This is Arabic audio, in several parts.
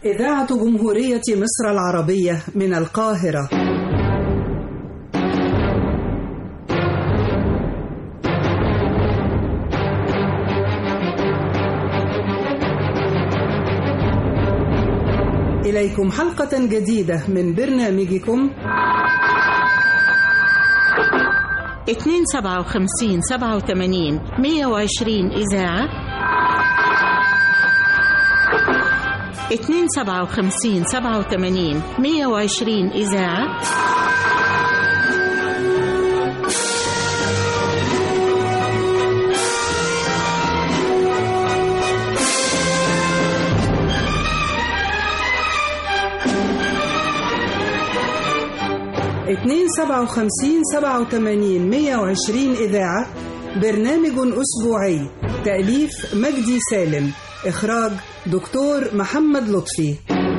إذاعة جمهورية مصر العربية من القاهرة. إليكم حلقة جديدة من برنامجكم 257 87 120 إذاعة 257 87 120 إذاعة. اتنين 57 87 120 إذاعة. برنامج أسبوعي، تأليف مجدي سالم، إخراج دكتور محمد لطفي.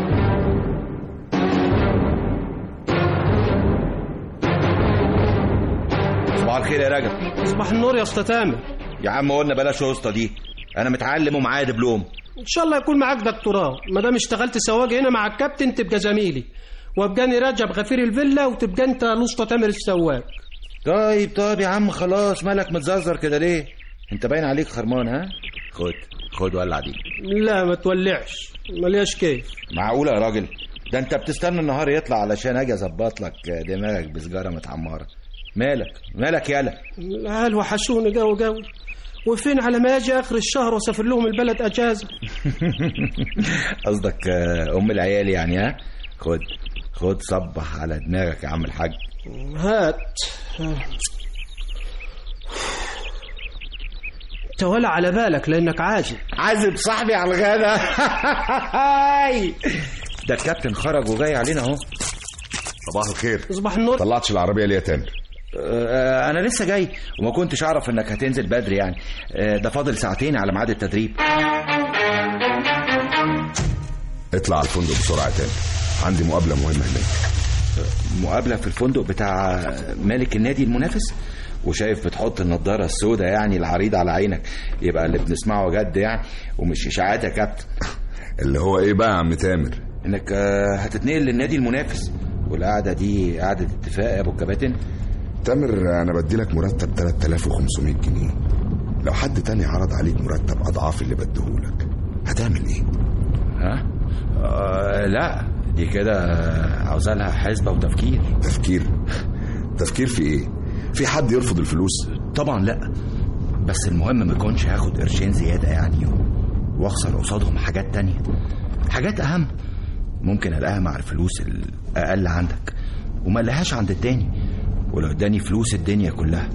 صباح الخير يا رجب. صباح النور يا أستاذ تامر. يا عم قلنا بلاش وسطة دي، أنا متعلم ومعايا دبلوم. إن شاء الله يكون معاك دكتوراه، ما دام اشتغلت سواق هنا مع الكابتن تبقى زميلي، وابقاني رجب غفير الفيلا وتبقى انت الأسطى تامر السواق. طيب يا عم خلاص، مالك متزرزر كده ليه؟ انت باين عليك خرمان. ها خد ولع دي. لا ما تولعش، ملياش كيف. معقولة يا راجل؟ ده انت بتستنى النهار يطلع علشان اجي اظبط لك دماغك بسجارة متعمرة. مالك يالا؟ العيال وحشوني جو وفين على ما اجي اخر الشهر واسافر لهم البلد اجازة. قصدك ام العيال يعني؟ ها خد صبح على دماغك يا عم الحاج. هات تولى على بالك لانك عازب صاحبي على الغدا. ده الكابتن خرج وجاي علينا اهو. صباح الخير. صباح النور. طلعتش العربية ليه يا تامر؟ انا لسه جاي وما كنتش اعرف انك هتنزل بدري يعني. ده فاضل ساعتين على ميعاد التدريب. اطلع على الفندق بسرعة يا تامر، عندي مقابلة مهمة هناك. مقابلة في الفندق بتاع مالك النادي المنافس؟ وشايف بتحط النضارة السوداء يعني العريضة على عينك، يبقى اللي بنسمعه جد يعني ومش إشاعات يا كابتن. اللي هو ايه بقى يا عم تامر؟ انك هتتنقل للنادي المنافس، والقعدة دي قعدة اتفاق يا ابو الكباتن. تامر انا بديلك مرتب 3500 جنيه، لو حد تاني عرض عليك مرتب اضعاف اللي بديهولك هتعمل ايه؟ ها؟ لا دي كده عاوزة لها حسبة وتفكير. تفكير في ايه؟ في حد يرفض الفلوس؟ طبعا لا، بس المهم ما يكونش هاخد قرشين زيادة يعني واخسر قصادهم حاجات تانية، حاجات اهم ممكن الاقيها مع الفلوس الاقل عندك وما الاقيهاش عند التاني، ولو اداني فلوس الدنيا كلها.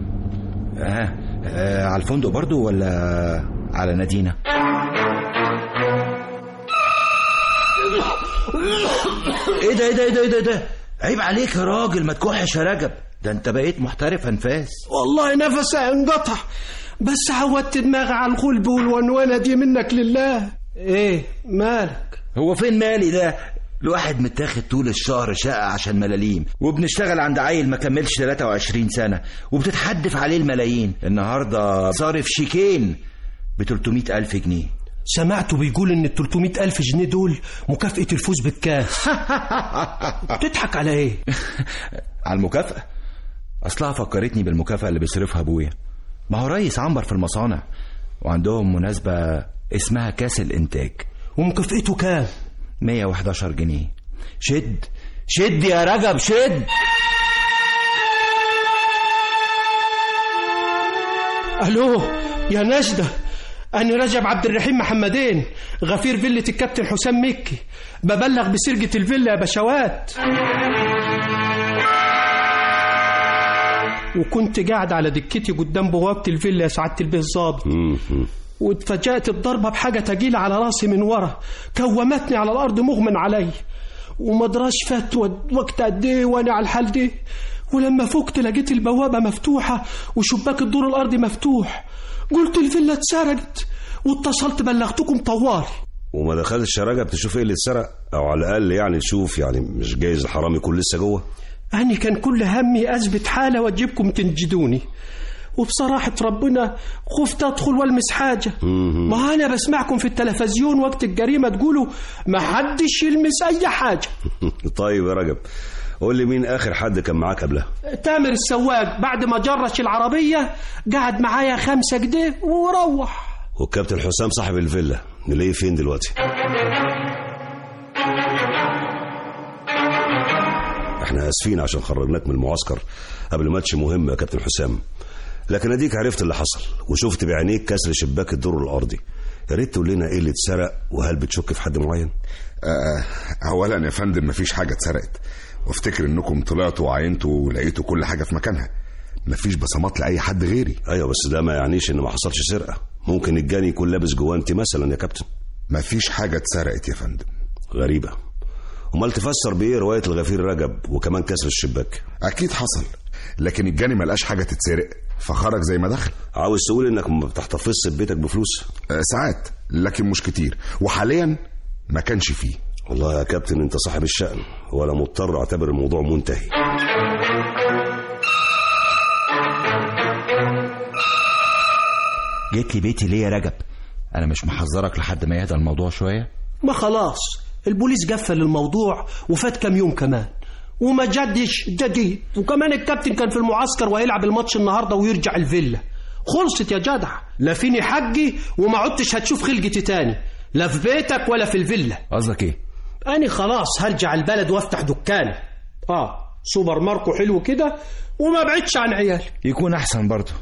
على الفندق برضو ولا على نادينا؟ ايه ده عيب عليك يا راجل، ما تكحش يا رجب، ده انت بقيت محترف انفاس. والله نفسي انقطع، بس عودت دماغي على الغلب والونوانه دي منك لله. ايه مالك؟ هو فين مالي ده؟ الواحد متاخد طول الشهر شقة عشان ملاليم، وبنشتغل عند عيل ما كملش 23 سنة وبتتحدف عليه الملايين. النهاردة صارف شيكين ب300,000 جنيه. سمعته بيقول ان 300,000 جنيه دول مكافأة الفوز بالكاس. بتضحك على ايه؟ على المكافأة؟ اصلها فكرتني بالمكافأة اللي بيصرفها ابويا. ما هو رئيس عنبر في المصانع وعندهم مناسبة اسمها كاس الانتاج. ومكافأته كام؟ 111 جنيه. شد يا رجب شد. الو يا نجدة، أنا رجب عبد الرحيم محمدين، غفير فيلة الكابتن حسام مكي، ببلغ بسرقة الفيلا يا بشوات. وكنت قاعد على دكتي قدام بوابة الفيلا يا سعادة البيه الظابط، واتفاجأت الضربة بحاجة تقيلة على راسي من ورا، كومتني على الأرض مغمى علي، ومدراش فات وقت قد ايه وانا على الحال دي. ولما فقت لقيت البوابة مفتوحة وشباك الدور الأرضي مفتوح. قلت الفيلا اتسرقت واتصلت بلغتكم طواري. وما دخلتش يا رجب تشوف ايه اللي اتسرق، او على الاقل يعني تشوف، يعني مش جايز الحرامي يكون لسه جوه؟ أنا كان كل همي أثبت حالة وأجيبكم تنجدوني، وبصراحة ربنا خفت أدخل والمس حاجة. ما أنا بسمعكم في التلفزيون وقت الجريمة تقولوا ما حدش يلمس أي حاجة. طيب يا رجب، قول لي مين آخر حد كان معاك قبلها؟ تامر السواق بعد ما جرش العربية قعد معايا 5 جنيه وروح. والكابتن حسام صاحب الفيلا نلاقيه فين دلوقتي؟ احنا اسفين عشان خرجناك من المعسكر قبل ماتش مهم يا كابتن حسام، لكن اديك عرفت اللي حصل وشفت بعينيك كسر شباك الدور الارضي. يا ريت تقول لنا ايه اللي اتسرق وهل بتشك في حد معين؟ اولا يا فندم مفيش حاجه اتسرقت، وافتكر انكم طلعتوا وعينتوا ولقيتوا كل حاجه في مكانها، مفيش بصمات لاي حد غيري. ايوه بس ده ما يعنيش ان ما حصلش سرقه، ممكن الجاني يكون لابس جوانتي مثلا يا كابتن. مفيش حاجه اتسرقت يا فندم. غريبه. امال تفسر بايه روايه الغفير رجب وكمان كسر الشباك؟ اكيد حصل، لكن الجاني ما لقاش حاجه تتسرق فخرج زي ما دخل. عاوز تقول انك ما بتحتفظش ببيتك بفلوس؟ ساعات، لكن مش كتير، وحاليا ما كانش فيه. والله يا كابتن انت صاحب الشأن، ولا مضطر اعتبر الموضوع منتهي. جيت لي بيتي ليه يا رجب؟ انا مش محذرك لحد ما يهدى الموضوع شويه؟ ما خلاص البوليس قفل الموضوع وفات كام يوم كمان وما جدش جديد، وكمان الكابتن كان في المعسكر وهيلعب الماتش النهارده ويرجع الفيلا. خلصت يا جدع، لا فيني حقي وما عدتش هتشوف خلقتي تاني، لا في بيتك ولا في الفيلا. قصدك ايه؟ أنا خلاص هرجع البلد وافتح دكان سوبر ماركو حلو كده وما بعدش عن عيالي. يكون احسن برضه.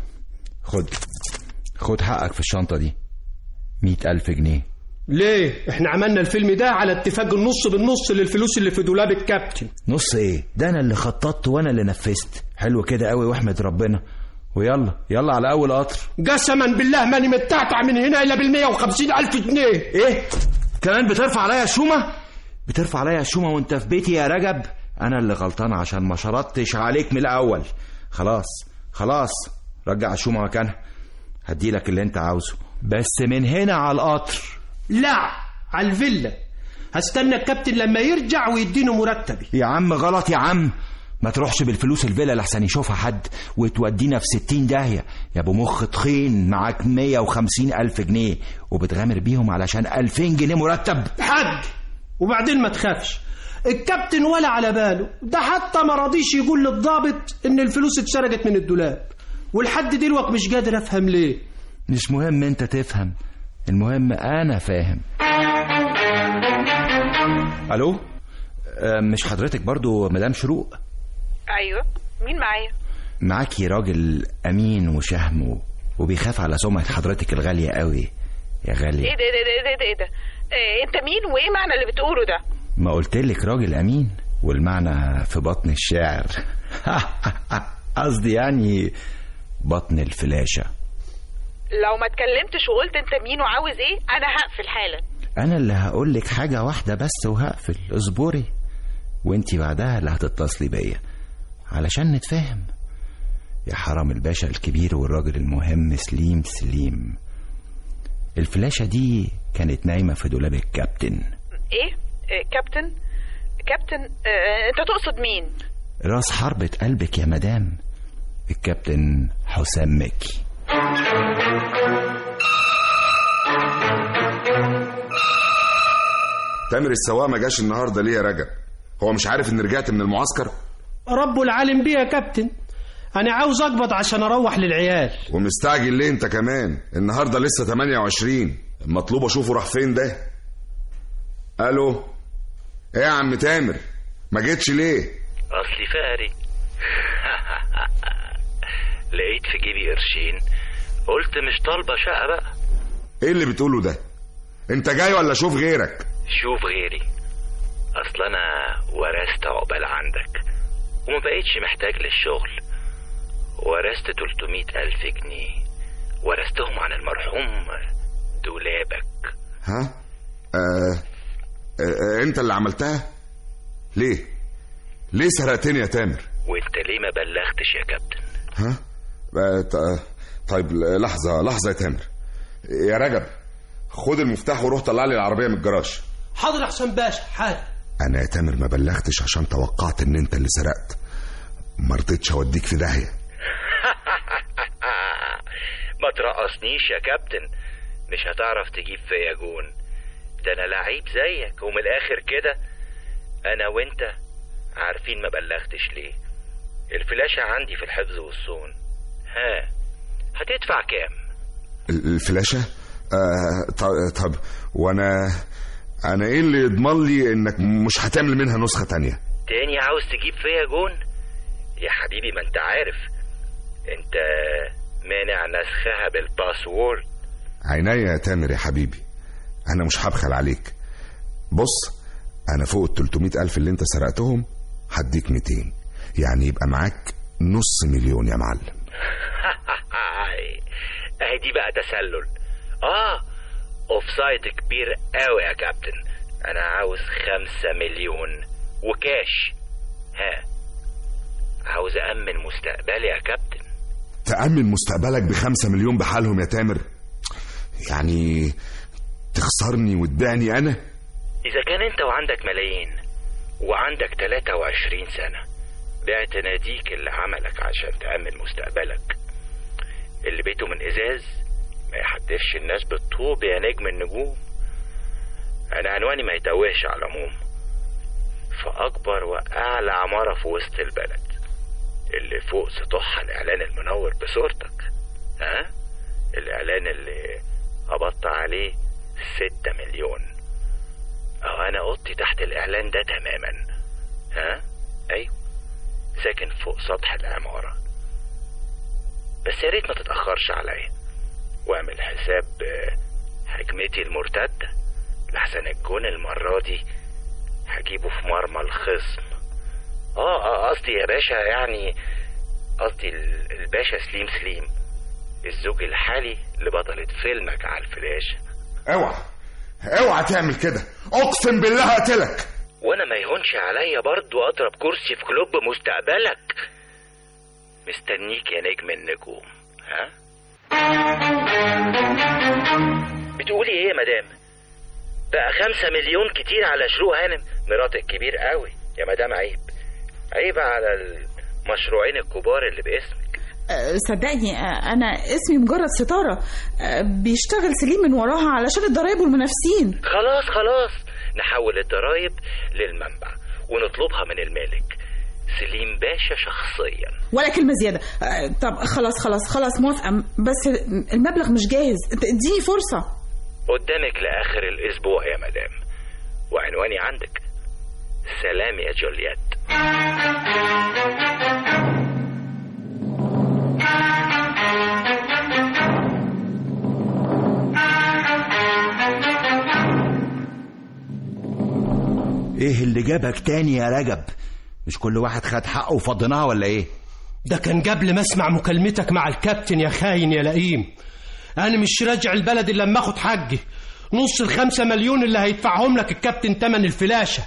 خد حقك في الشنطه دي، 100,000 جنيه. ليه؟ احنا عملنا الفيلم ده على اتفاق النص بالنص للفلوس اللي في دولاب الكابتن. نص ايه؟ ده انا اللي خططت وانا اللي نفذت. حلو كده قوي واحمد ربنا. ويلا على اول قطر. قسما بالله ماني متعتع من هنا الا بال150,000 جنيه. ايه؟ كمان بترفع عليا شومه؟ بترفع عليا شومه وانت في بيتي يا رجب؟ انا اللي غلطان عشان ما شرطتش عليك من الاول. خلاص رجع الشومه مكانها، هديلك اللي انت عاوزه، بس من هنا على القطر. لا، على الفيلا. هستنى الكابتن لما يرجع ويدينه مرتبي. يا عم غلط يا عم، ما تروحش بالفلوس الفيلا لحسن يشوفها حد وتودينا في 60 داهية. يا ابو مخ تخين، معاك 150,000 جنيه وبتغامر بيهم علشان 2000 جنيه مرتب. حد. وبعدين ما تخافش، الكابتن ولا على باله، ده حتى ما راضيش يقول للضابط ان الفلوس اتسرقت من الدولاب، ولحد دلوقتي مش قادر افهم ليه. مش مهم انت تفهم، المهم انا فاهم. الو، مش حضرتك برضو مدام شروق؟ ايوه، مين معايا؟ معاكي راجل امين وشهم وبيخاف على سمعة حضرتك الغالية قوي يا غالية. ايه ده انت مين وايه معنى اللي بتقوله ده؟ ما قلتلك راجل امين، والمعنى في بطن الشاعر. قصدي يعني بطن الفلاشة. لو ما اتكلمتش وقلت انت مين وعاوز ايه انا هقفل حالا. انا اللي هقولك حاجة واحدة بس وهقفل، اصبري وانتي بعدها اللي هتتصلي بيا علشان نتفاهم. يا حرام الباشا الكبير والراجل المهم سليم، الفلاشة دي كانت نايمة في دولاب الكابتن. ايه كابتن انت تقصد مين؟ راس حربة قلبك يا مدام، الكابتن حسام مكي. تامر السواق ما جاش النهارده ليه يا رجب؟ هو مش عارف ان رجعت من المعسكر؟ رب العالم بيه يا كابتن، انا عاوز اقبض عشان اروح للعيال. ومستعجل ليه انت كمان؟ النهارده لسه 28، المطلوب اشوفه راح فين ده. الو، ايه يا عم تامر ما جيتش ليه؟ اصلي فقري. لقيت في جيبي قرشين، قلت مش طالبه شقه بقى. ايه اللي بتقوله ده؟ انت جاي ولا شوف غيرك؟ شوف غيري، اصل انا ورثت عقبال عندك وما بقيتش محتاج للشغل. ورثت 300,000 جنيه، ورثتهم عن المرحوم دولابك. ها؟ انت اللي عملتها؟ ليه سرقتني يا تامر؟ وانت ليه ما بلغتش يا كابتن؟ ها؟ طيب لحظة يا تامر. يا رجب خد المفتاح وروح طلع لي العربية من الجراج. حاضر يا حسام باشا، حاضر. انا يا تامر ما بلغتش عشان توقعت ان انت اللي سرقت، ما رضيتش اوديك في داهية. ما ترقصنيش يا كابتن، مش هتعرف تجيب فيا جون. ده انا لعيب زيك، ومن الاخر كده انا وانت عارفين ما بلغتش ليه. الفلاشة عندي في الحفظ والصون. ها، هتدفع كام؟ الفلاشة؟ طب وانا ايه اللي يضمن لي انك مش هتعمل منها نسخة تانية؟ تاني عاوز تجيب فيا جون؟ يا حبيبي ما انت عارف انت مانع نسخها بالباسورد. عينيا يا تامر يا حبيبي، انا مش هبخل عليك. بص، انا فوق ال 300,000 اللي انت سرقتهم هديك 200، يعني يبقى معاك $500,000 يا معلم. اهي دي بقى تسلل. اوفسايد كبير قوي يا كابتن. انا عاوز 5 مليون وكاش. ها، عاوز أأمن مستقبلي يا كابتن. تأمن مستقبلك ب5 مليون بحالهم يا تامر؟ يعني تخسرني وتبيعني أنا؟ إذا كان أنت وعندك ملايين وعندك 23 سنة، بعت ناديك اللي عملك عشان تأمن مستقبلك. اللي بيته من إزاز ما يحدفش الناس بالطوب يا نجم النجوم. أنا عنواني ما يتوهش على العموم، فأكبر وأعلى عمارة في وسط البلد، اللي فوق سطوحها الإعلان المنور بصورتك. ها؟ الإعلان اللي قبضت عليه 6 مليون. أنا أوضتي تحت الإعلان ده تماما. ها؟ أيوه، ساكن فوق سطح العمارة. بس يا ريت ما تتأخرش عليا، واعمل حساب هجمتي المرتدة، لحسن الجون المرة دي هجيبه في مرمى الخصم. قصدي يا باشا، يعني قصدي الباشا سليم، الزوج الحالي لبطلة فيلمك على الفلاش. اوعى تعمل كده، اقسم بالله هقتلك. وانا ما يهونش عليا برضو اضرب كرسي في كلوب مستقبلك. مستنيك يا نجم النجوم. ها؟ بتقولي ايه يا مدام؟ بقى 5 مليون كتير على شروق هانم مراتك كبير قوي يا مدام. عيب على المشروعين الكبار اللي باسمك. صدقني انا اسمي مجرد ستارة، بيشتغل سليم من وراها علشان الضرايب والمنافسين. خلاص نحول الضرايب للمنبع ونطلبها من المالك سليم باشا شخصيا. ولا كلمة زيادة. طب خلاص موافقة، بس المبلغ مش جاهز، اديني فرصة. قدامك لآخر الأسبوع يا مدام، وعنواني عندك. سلام يا جولييت. ايه اللي جابك تاني يا رجب؟ مش كل واحد خد حقه وفضيناها ولا ايه؟ ده كان قبل ما اسمع مكالمتك مع الكابتن يا خاين يا لئيم. انا مش راجع البلد الا لما اخد حقي، نص ال5 مليون اللي هيدفعهم لك الكابتن تمن الفلاشة.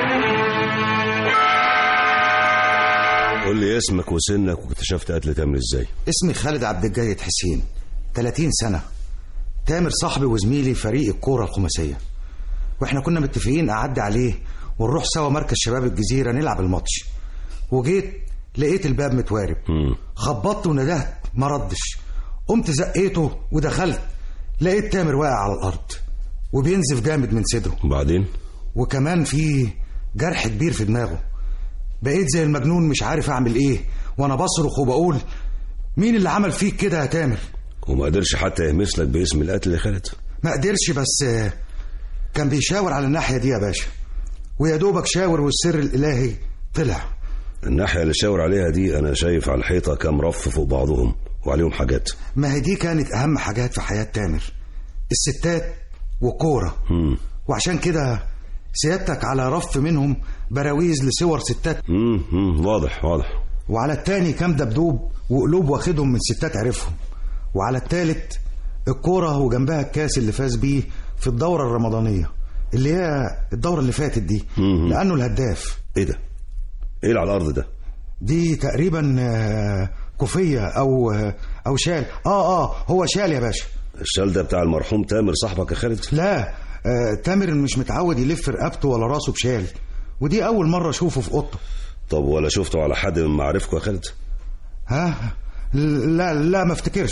قول لي اسمك وسنك واكتشفت قتل تامر ازاي؟ اسمي خالد عبد الجيد حسين، 30 سنة. تامر صاحبي وزميلي فريق الكورة الخماسية، واحنا كنا متفقين اعدي عليه ونروح سوا مركز شباب الجزيرة نلعب الماتش. وجيت لقيت الباب متوارب، خبطت وندهت ما ردش، قمت زقيته ودخلت لقيت تامر واقع على الارض وبينزف جامد من صدره. وبعدين؟ وكمان في جرح كبير في دماغه. بقيت زي المجنون مش عارف اعمل ايه، وانا بصرخ وبقول مين اللي عمل فيك كده يا تامر؟ وما قدرش حتى يهمس لك باسم القتل يا خالد؟ ما قدرش، بس كان بيشاور على الناحية دي يا باشا، ويا دوبك شاور والسر الالهي طلع. الناحية اللي شاور عليها دي انا شايف على الحيطة كام رف فوق بعضهم وعليهم حاجات. ما هي دي كانت اهم حاجات في حياة تامر، الستات وكورة. وعشان كده سيادتك على رف منهم براويز لصور ستات. واضح. وعلى التاني كام دبدوب وقلوب واخدهم من ستات عرفهم. وعلى التالت الكورة وجنبها الكاس اللي فاز بيه في الدورة الرمضانية اللي هي الدورة اللي فاتت دي، لأنه الهداف. ايه ده؟ ايه اللي على الأرض ده؟ دي تقريبا كوفية أو شال. هو شال يا باشا. الشال ده بتاع المرحوم تامر صاحبك يا خالد؟ لا، تامر مش متعود يلف رقبته ولا راسه بشال، ودي أول مرة أشوفه في أوضته. طب ولا شفته على حد من معارفكم يا خالد؟ لا ما افتكرش.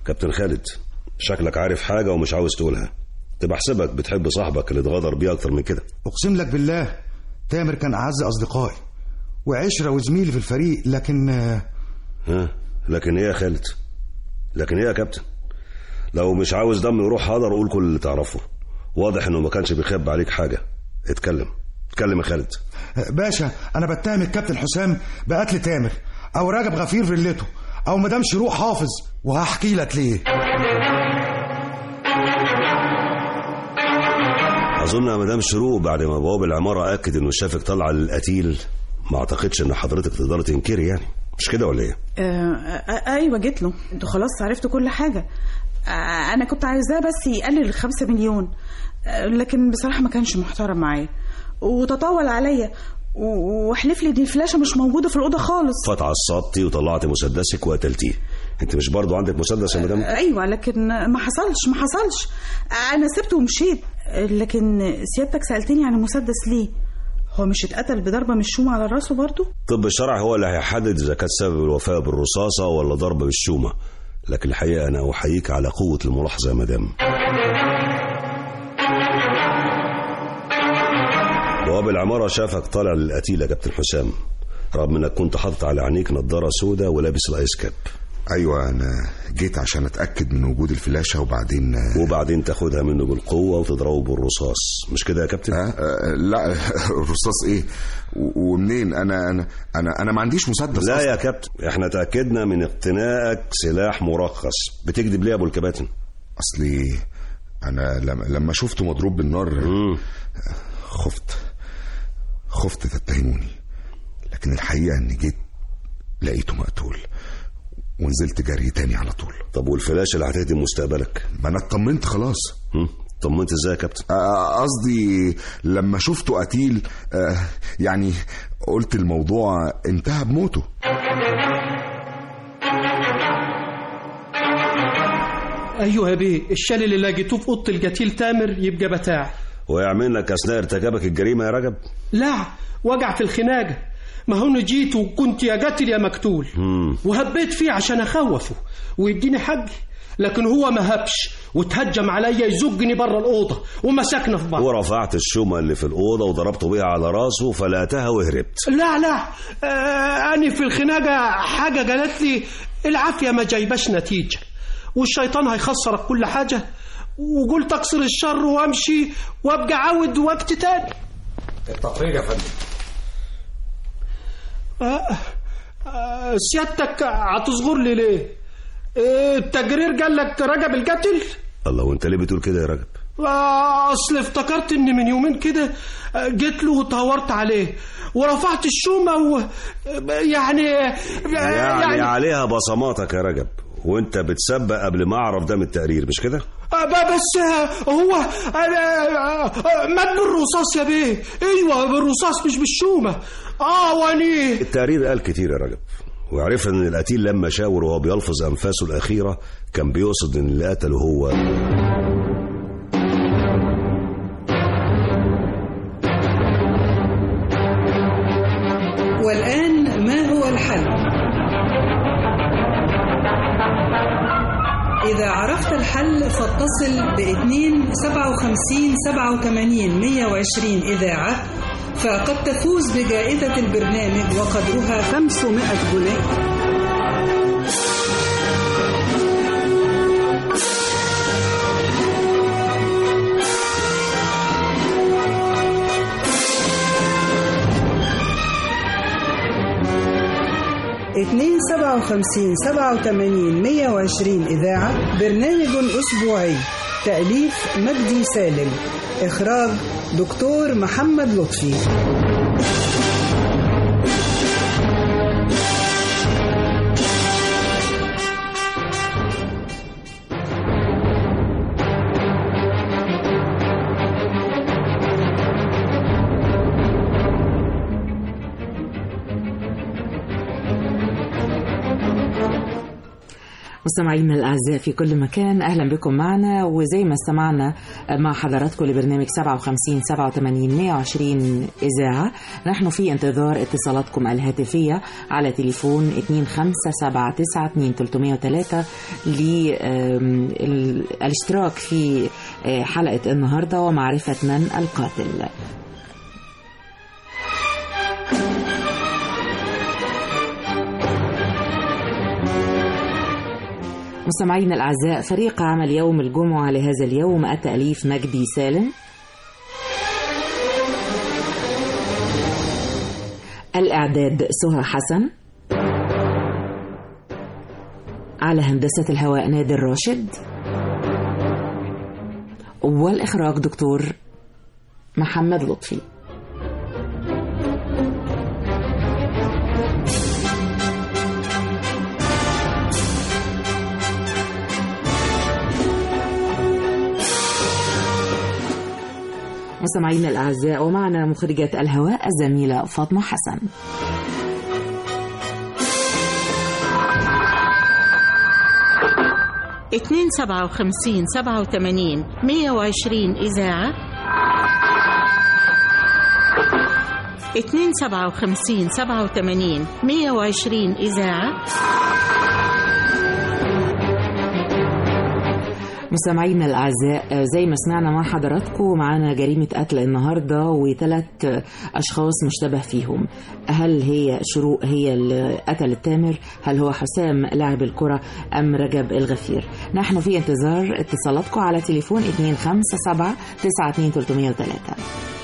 كابتن خالد، شكلك عارف حاجة ومش عاوز تقولها. تبقى حسبك بتحب صاحبك اللي اتغدر بيه أكتر من كده. أقسم لك بالله تامر كان أعز أصدقائي وعشرة وزميلي في الفريق، لكن لكن إيه يا خالد؟ لكن إيه يا كابتن؟ لو مش عاوز دم يروح حاضر قول كل اللي تعرفه. واضح إنه ما كانش بيخبي عليك حاجة. اتكلم يا خالد. باشا، أنا بتهم الكابتن حسام بقتل تامر أو راجب غفير فيلته أو مدام شروق حافظ، وهحكي لك ليه. أظن يا مدام شروق بعد ما بواب العمارة أكد إنه شافك طالعة للقتيل، ما أعتقدش إن حضرتك تقدر تنكري، يعني مش كده ولا إيه؟ أيوة جيت له، أنتوا خلاص عرفتوا كل حاجة. أنا كنت عايزاه بس يقلل 5 مليون، لكن بصراحة ما كانش محترم معايا وتطاول عليا وحلف لي دي الفلاشة مش موجودة في الأوضة خالص. فتعصبتي وطلعتي مسدسك وقتلتيه. انت مش برضو عندك مسدس يا مدام؟ ايوه، لكن ما حصلش. انا سبته ومشيت. لكن سيادتك سألتني عن المسدس ليه؟ هو مش اتقتل بضربة مش شومة على راسه برضو؟ طب الشرع هو اللي هيحدد اذا كانت سبب الوفاة بالرصاصة ولا ضربة بالشومة، لكن الحقيقة انا احييك على قوة الملاحظة يا مدام. بواب العمارة شافك طالع للقتيل يا كابتن حسام، رغم انك كنت حاطط على عينيك نظارة سوداء ولابس الايس كاب. ايوه، انا جيت عشان اتاكد من وجود الفلاشه وبعدين تاخدها منه بالقوه وتضربه بالرصاص، مش كده يا كابتن؟ لا الرصاص ايه ومنين؟ انا ما عنديش مسدس. لا يا كابتن، احنا تاكدنا من اقتنائك سلاح مرخص. بتكذب ليه يا ابو الكباتن؟ اصلي انا لما شفته مضروب بالنار خفت تتهموني، لكن الحقيقه اني جيت لقيته مقتول ونزلت جري تاني على طول. طب والفلاشه اللي هتهدم مستقبلك؟ ما انا اطمنت خلاص. طمنت ازاي يا كابتن؟ قصدي لما شفته قتيل يعني قلت الموضوع انتهى بموته. ايوه يا بيه، الشال اللي لقيتوه في اوضه القتيل تامر يبقى بتاعي. ويعمل لك اثناء ارتكابك الجريمه يا رجب؟ لا، وجع في الخناقه. ما هو جيت وكنت يا قاتل يا مقتول وهبيت فيه عشان اخوفه ويديني حقي، لكن هو ما هبش وتهجم عليا يزجني بره الاوضه ومسكنا في بعض. ورفعت الشومه اللي في الاوضه وضربته بيها على راسه فلقتها وهربت. لا انا في الخناقه حاجه قالت لي العافيه ما جايباش نتيجه والشيطان هيخسرك كل حاجه، وقلت اكسر الشر وامشي وابقى عاود وقت تاني. التقرير يا فندم. سيادتك هتصغر لي ليه؟ التقرير قال لك رجب القتل؟ الله، وانت ليه بتقول كده يا رجب؟ اصل افتكرت ان من يومين كده جيت له وطورت عليه ورفعت الشومه يعني عليها بصماتك يا رجب، وانت بتسبق قبل ما اعرف ده من التقرير، مش كده؟ بس هو مات بالرصاص يا بيه. ايوه بالرصاص مش بالشومه. واني التقرير قال كتير يا رجب، وعرفنا ان القتيل لما شاور وهو بيلفظ انفاسه الاخيره كان بيقصد ان اللي قتله هو. والآن ما هو الحل؟ إذا عرفت الحل فاتصل ب2 57 87 120 إذاعة، فقد تفوز بجائزة البرنامج وقدرها 500 جنيه. اتنين 57 87 120 إذاعة، برنامج أسبوعي، تأليف مجدي سالم، إخراج دكتور محمد لطفي. مستمعينا الأعزاء في كل مكان، أهلا بكم معنا. وزي ما استمعنا مع حضراتكم لبرنامج 57 87 120 إذاعة، نحن في انتظار اتصالاتكم الهاتفية على تليفون 257992 للاشتراك في حلقة النهاردة ومعرفة من القاتل. مستمعينا الأعزاء، فريق عمل يوم الجمعة لهذا اليوم التأليف مجدي سالم، الإعداد سهى حسن، على هندسة الهواء نادر راشد، والإخراج دكتور محمد لطفي. مستمعينا الأعزاء، ومعنا مخرجة الهواء الزميلة فاطمة حسن. اتنين 57 87 120 إذاعة، 2 57 87 120 إذاعة. مستمعينا الأعزاء، زي ما سمعنا مع حضراتكم، معانا جريمة قتل النهاردة و3 أشخاص مشتبه فيهم. هل هي شروق هي اللي قتلت تامر؟ هل هو حسام لاعب الكرة أم رجب الغفير؟ نحن في انتظار اتصالاتكم على تليفون 257 92 303.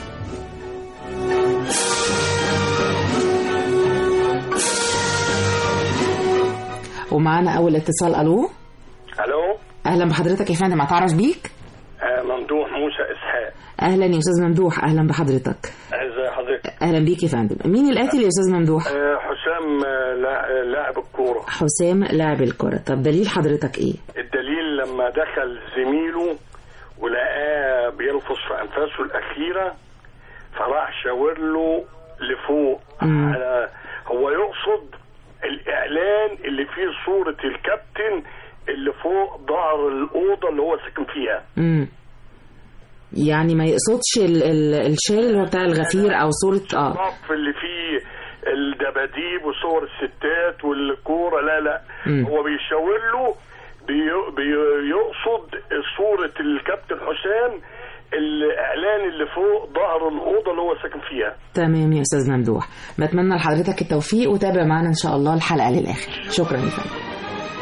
ومعانا أول اتصال. ألو. ألو. أهلا بحضرتك يا فندم، أتعرف بيك؟ ممدوح موسى إسحاق. أهلا يا أستاذ ممدوح، أهلا بحضرتك. ازي حضرتك؟ أهلا بيك يا فندم. مين القاتل يا أستاذ ممدوح؟ حسام لاعب الكورة. حسام لاعب الكورة. طب دليل حضرتك إيه؟ الدليل لما دخل زميله ولقاه بيلفظ في أنفاسه الأخيرة، فراح شاور له لفوق. هو يقصد الإعلان اللي فيه صورة الكابتن اللي فوق ظهر الأوضة اللي هو ساكن فيها. يعني ما يقصدش الشال اللي هو بتاع الغفير أو صورة الصف اللي فيه الدباديب وصور الستات والكورة. لا هو بيشاور له، بيقصد صورة الكابتن حسام، الإعلان اللي فوق ظهر الأوضة اللي هو ساكن فيها. تمام يا أستاذ ممدوح، بتمنى لحضرتك التوفيق وتابع معنا إن شاء الله الحلقة للآخر. شكرا يا فندم.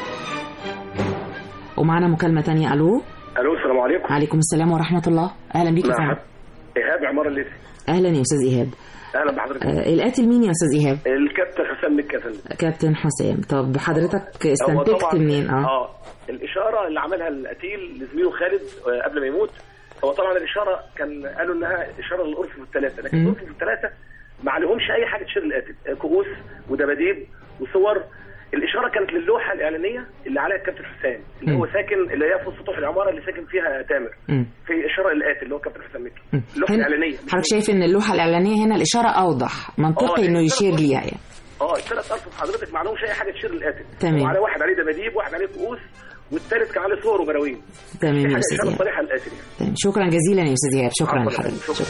ومعنا مكالمة تانية. ألو. ألو، السلام عليكم. عليكم السلام ورحمة الله. أهلا بيك يا فندم. إيهاب عمار الليثي. أهلا يا أستاذ إيهاب. أهلا بحضرتك. القاتل مين يا أستاذ إيهاب؟ الكابتن حسام مكة. كابتن حسام. طب حضرتك استنتجت منين؟ الإشارة اللي عملها القتيل لزميله خالد قبل ما يموت، هو طبعا الإشارة كان قالوا إنها إشارة للغرفة الثلاثة، لكن الغرفة الثلاثة ما عليهمش أي حاجة تشير القاتل، كؤوس ودباديب وصور. الإشارة كانت للوحة الإعلانية اللي عليها الكابتن حسام، اللي هو ساكن، اللي هي في سطوح العمارة اللي ساكن فيها تامر. في إشارة القاتل اللي هو كابتن حسام مكي. اللوحة الإعلانية. حضرتك شايف إن اللوحة الإعلانية هنا الإشارة أوضح، منطقي إنه يشير ليها يعني. الثلاث أرفف حضرتك ما عليهمش أي حاجة تشير للقاتل. تمام. وعلى واحد عليه دباديب، واحد عليه كؤوس، والثالث كان عليه صور وبراوين. تمام يا أستاذ إيهاب. صريحة للقاتل يعني. شكرا جزيلا يا أستاذ إيهاب. شكرا لحضرتك. شكرا.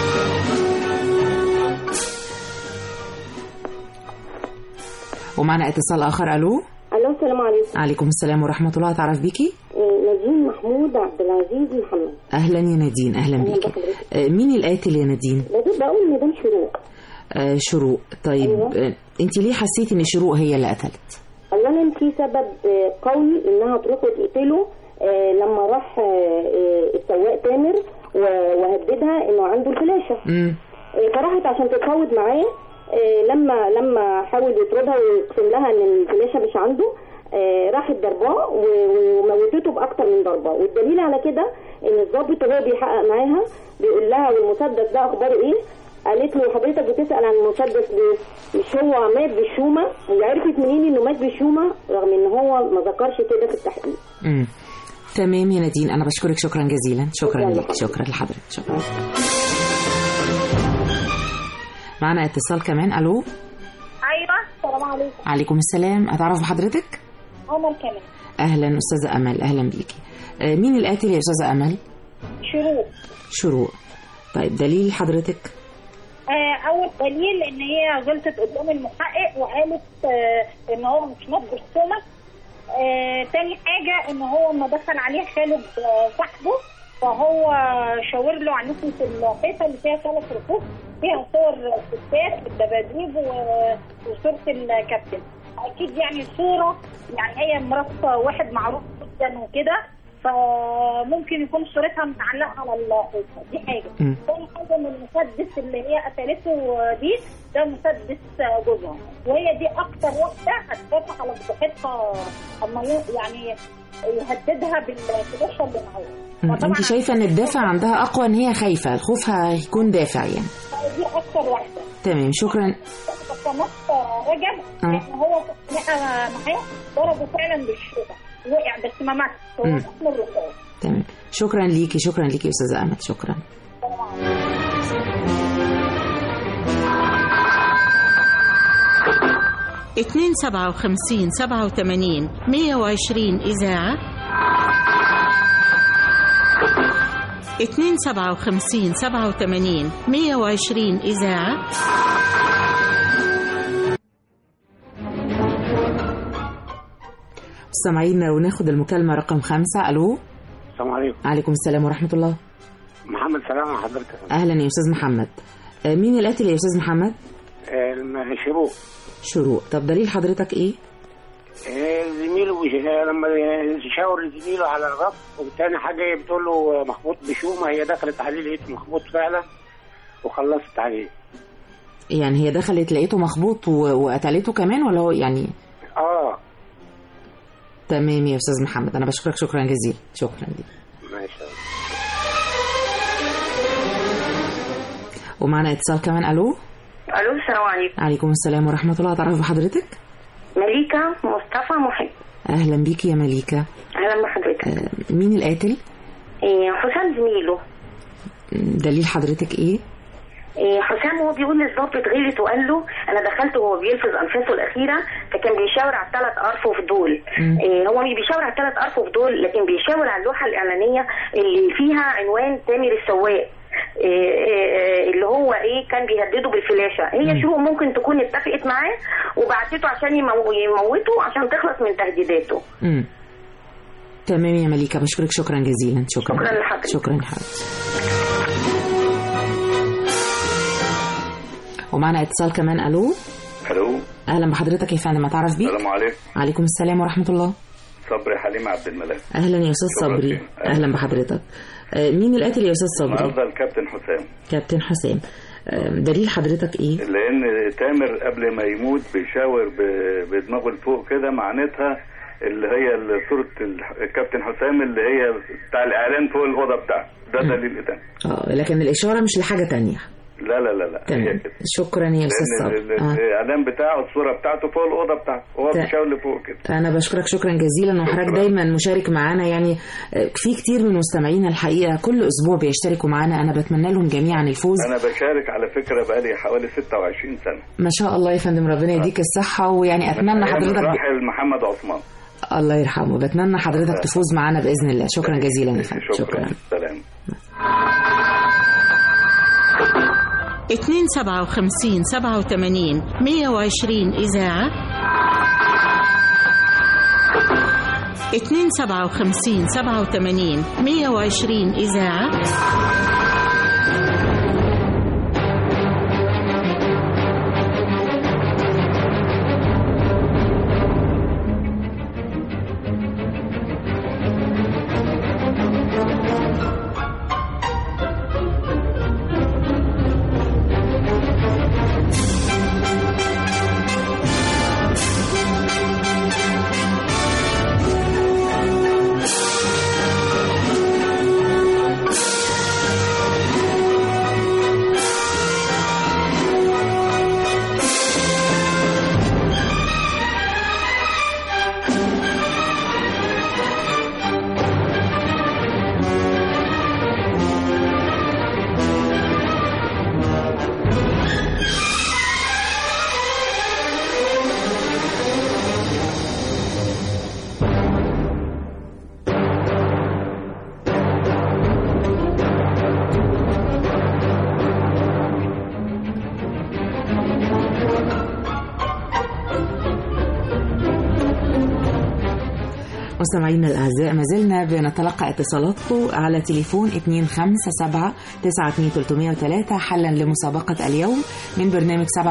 ومعنا اتصال آخر. ألو. السلام عليكم. عليكم السلام ورحمة الله. أتعرف بيكي؟ نادين محمود عبد العزيز محمد. أهلا يا نادين. أهلا بيكي. مين القاتل يا نادين؟ بقول مدام شروق. شروق. طيب انت ليه حسيتي ان شروق هي اللي قتلت؟ اولا في سبب قوي انها تروح تقتله لما راح السواق تامر وهددها انه عنده الفلاشه. فراحت عشان تتفاوض معاه. لما حاول يطردها ويقسم لها ان الفلاشه مش عنده، راحت ضرباه وموتته باكتر من ضربه. والدليل على كده ان الضابط وهو بيحقق معاها بيقول لها والمسدس ده اخباره ايه؟ قالت له حضرتك بتسال عن المسدس ليه؟ مش هو مات بالشومه؟ هي عرفت منين انه مات بالشومه رغم ان هو ما ذكرش كده في التحقيق. تمام يا نادين، انا بشكرك شكرا جزيلا. شكرا لك. شكرا لحضرتك. شكرا. معنا اتصال كمان. الو. ايوه، السلام عليكم. عليكم السلام. اتعرف بحضرتك؟ عمر كامل. أهلا أستاذة أمل، أهلا بيكي. مين القاتل يا أستاذة أمل؟ شروق. طيب دليل حضرتك؟ اول دليل ان هي غلطت قدام المحقق وقالت ان هو مش مات بالسمة. تاني حاجة ان هو لما دخل عليه خالد صاحبه فهو شاور له عن نسمة الحيطة اللي فيها 3 رفوف فيها صور ستات بالدباديب وصورة الكابتن. اكيد يعني صورة، يعني هي مرات واحد معروف جدا وكده، فممكن يكون صورتها متعلقة على الحيطة. دي حاجة. تاني حاجة من المسدس اللي هي قتلته دي، ده مسدس جوزها، وهي دي أكتر واحدة هتفتح على فضيحتها أما يعني يهددها بالفلاشة اللي معاها. انت شايفة ان الدافع عندها اقوى، ان هي خايفة خوفها هيكون دافع يعني؟ دي اكتر واحدة. تمام، شكرا. قناة رجب لان هو معاه ضربه فعلا بالشوكة، وقع بس ما مات، هو اسمه الرصاص. تمام، شكرا ليكي استاذة أمل، شكرا. 257 87 120 إذاعة 257 87 120 إذاعة. مستمعينا وناخد المكالمة رقم 5. ألو. السلام عليكم. عليكم السلام ورحمة الله. محمد سلام حضرتك. أهلا يا أستاذ محمد. مين القاتل يا أستاذ محمد؟ شروق. طب دليل حضرتك إيه؟ زميله لما شاور زميله على الرف، وتاني حاجة بتقول له مخبوط بشومة، هي دخلت عليه لقيته مخبوط فعلا وخلصت عليه. يعني هي دخلت لقيته مخبوط وقتلته كمان ولا هو يعني؟ تمام يا أستاذ محمد، أنا بشكرك شكرا جزيلا. شكرا لك. ماشي. ومعنا اتصال كمان. ألو. السلام عليكم. عليكم السلام ورحمة الله. تعرف بحضرتك؟ مليكة مصطفى محب. أهلا بيكي يا مليكة. أهلا بحضرتك. مين القاتل؟ حسام زميله. دليل حضرتك إيه؟ حسام هو بيقول للضابط غلط وقال له انا دخلت وهو بيلفظ انفاسه الاخيره، فكان بيشاور على ال3 ارفف دول. هو مش بيشاور على ال3 ارفف دول، لكن بيشاور على اللوحه الاعلانيه اللي فيها عنوان تامر السواق، اللي هو كان بيهدده بالفلاشه. هي شروق ممكن تكون اتفقت معاه وبعتته عشان يموته عشان تخلص من تهديداته. تمام يا مليكه، بشكرك شكرا جزيلا. شكرا لحضرتك. شكرا لحضرتك. ومعنا اتصال كمان. الو. اهلا بحضرتك يا فندم، اتعرف بيك؟ السلام عليكم. عليكم السلام ورحمه الله. صبري حليم عبد الملاك. اهلا يا استاذ صبري. اهلا بحضرتك. مين القاتل يا استاذ صبري؟ النهارده الكابتن حسام. كابتن حسام. دليل حضرتك ايه؟ لان تامر قبل ما يموت بيشاور بدماغه لفوق كده، معناتها اللي هي صوره الكابتن حسام اللي هي بتاع الاعلان فوق الاوضه بتاعته، ده دليل تاني. لكن الاشاره مش لحاجه تانية. لا تمام. شكرا يا استاذ صبري. الاعلان بتاعه الصوره بتاعته فوق الاوضه بتاعته، هو بيشاور لفوق كده. انا بشكرك شكرا جزيلا، وحضرتك دايما مشارك معانا. يعني في كتير من مستمعينا الحقيقه كل اسبوع بيشتركوا معانا، انا بتمنى لهم جميعا الفوز. انا بشارك على فكره بقالي حوالي 26 سنه. ما شاء الله يا فندم، ربنا يديك الصحه. ويعني اتمنى حضرتك الراحل محمد عثمان الله يرحمه، بتمنى حضرتك تفوز معانا باذن الله. شكرا جزيلا يا فندم. شكرا. سلام. 257 87 120 إذاعة 257 87 120 إذاعة. مستمعينا الأعزاء ما زلنا بنتلقى اتصالاتكم على تليفون 257-92-303 حلا لمسابقة اليوم من برنامج 57-87-120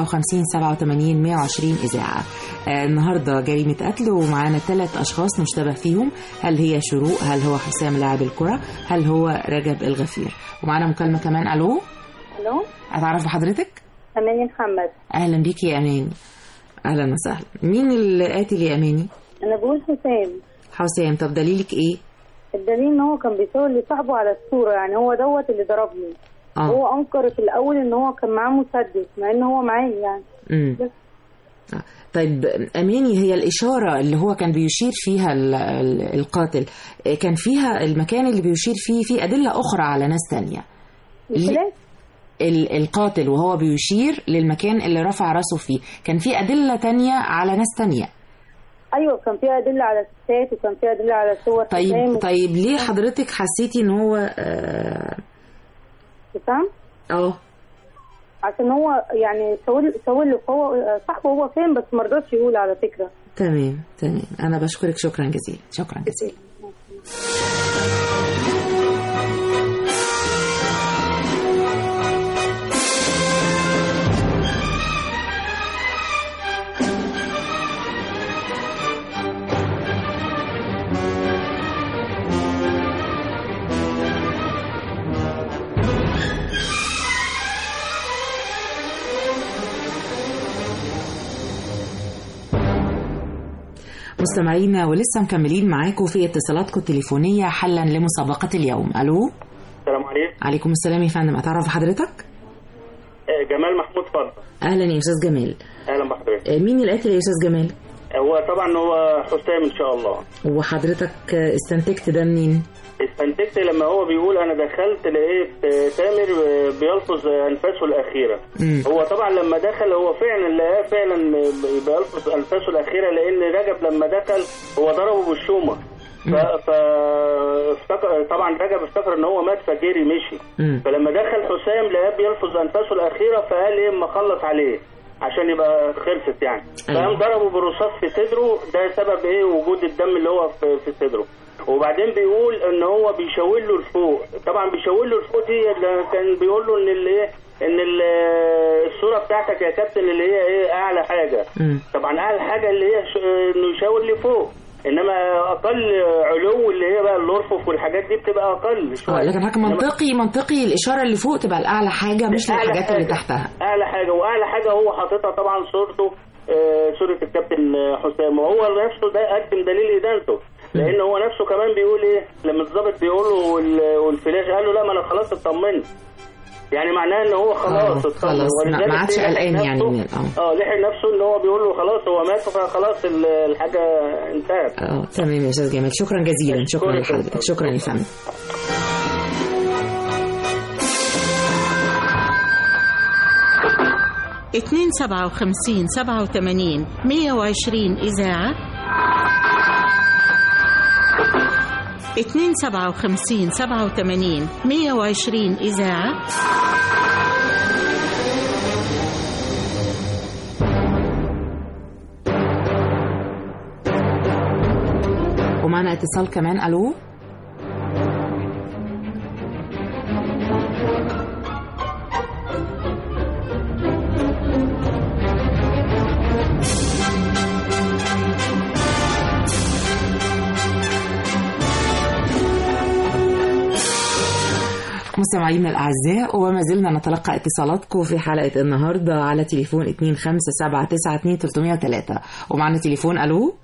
إذاعة. النهاردة جريمة قتل ومعانا 3 أشخاص مشتبه فيهم. هل هي شروق؟ هل هو حسام لاعب الكرة؟ هل هو رجب الغفير؟ ومعانا مكالمة كمان. ألو أتعرف بحضرتك؟ أماني محمد. أهلا بيكي يا أماني. أهلا وسهلا. مين القاتل يا أماني؟ أنا بقول حسام. طب دليلك إيه؟ الدليل إن هو كان بيصور لصاحبه على الصورة، يعني هو دوت اللي ضربني. هو أنكر في الأول إن هو كان معاه مسدس مع إن هو معاه يعني. بس. طيب أماني، هي الإشارة اللي هو كان بيشير فيها القاتل كان فيها المكان اللي بيشير فيه أدلة أخرى على ناس تانية. القاتل وهو بيشير للمكان اللي رفع راسه فيه كان فيه أدلة تانية على ناس تانية. ايوه كان فيها ادله على ستات وكان فيها ادله على صور. طيب ليه حضرتك حسيتي ان هو فاهم؟ عشان هو يعني سوى له هو صاحبه هو فين، بس ما رضاش يقول على فكره. تمام انا بشكرك شكرا جزيلا. مستمعينا ولسه مكملين معاكم في اتصالاتكم التليفونية حلا لمسابقة اليوم. ألو. السلام عليكم. عليكم السلام يا فندم. أتعرف حضرتك؟ جمال محمود فضل. أهلا يا أستاذ جمال. أهلا بحضرتك. مين القاتل يا أستاذ جمال؟ هو طبعا هو حسام إن شاء الله. وحضرتك استنتجت ده منين؟ استنتجت لما هو بيقول أنا دخلت لقيت تامر بيلفظ أنفاسه الأخيرة. هو طبعا لما دخل هو فعلا لقاه فعلا بيلفظ أنفاسه الأخيرة، لأن رجب لما دخل هو ضربه بالشومة. طبعا رجب افتكر ان هو مات فجري مشي. فلما دخل حسام لقاه بيلفظ أنفاسه الأخيرة، فقال ايه اما خلص عليه عشان يبقى خلصت يعني. فقام ضربه بالرصاص في صدره. ده سبب ايه؟ وجود الدم اللي هو في صدره. وبعدين بيقول ان هو بيشاور له لفوق. طبعا بيشاور له لفوق دي كان بيقول له ان الايه ان الصوره بتاعتك يا كابتن اللي هي ايه اعلى حاجه. طبعا اعلى حاجه اللي هي انه يشاور لي فوق، انما اقل علو اللي هي بقى الارفف والحاجات دي بتبقى اقل شويه. لكن حاجه منطقي الاشاره اللي فوق تبقى الاعلى حاجه مش الحاجات اللي تحتها. اعلى حاجه، واعلى حاجه هو حاططها طبعا صورته صوره الكابتن حسام، وهو نفسه ده قدم دليل ادانته. لان هو نفسه كمان بيقول ايه لما الضابط بيقول له والفلاش قال له لا ما انا خلاص اطمنت، يعني معناه ان هو خلاص اطمن ما عادش قلقان يعني لحق نفسه ان هو بيقول له خلاص هو مات فخلاص الحاجه انتهت. تمام يا استاذ جمال. شكرا جزيلا. شكرا لحضرتك. شكرا يا فندم. اتنين 57 87 120 إذاعة 257 87 120 إذاعة. ومعنا اتصال كمان. ألو. مستمعينا الأعزاء وما زلنا نتلقى اتصالاتكم في حلقة النهاردة على تليفون 25792-303 ومعنا تليفون. ألو.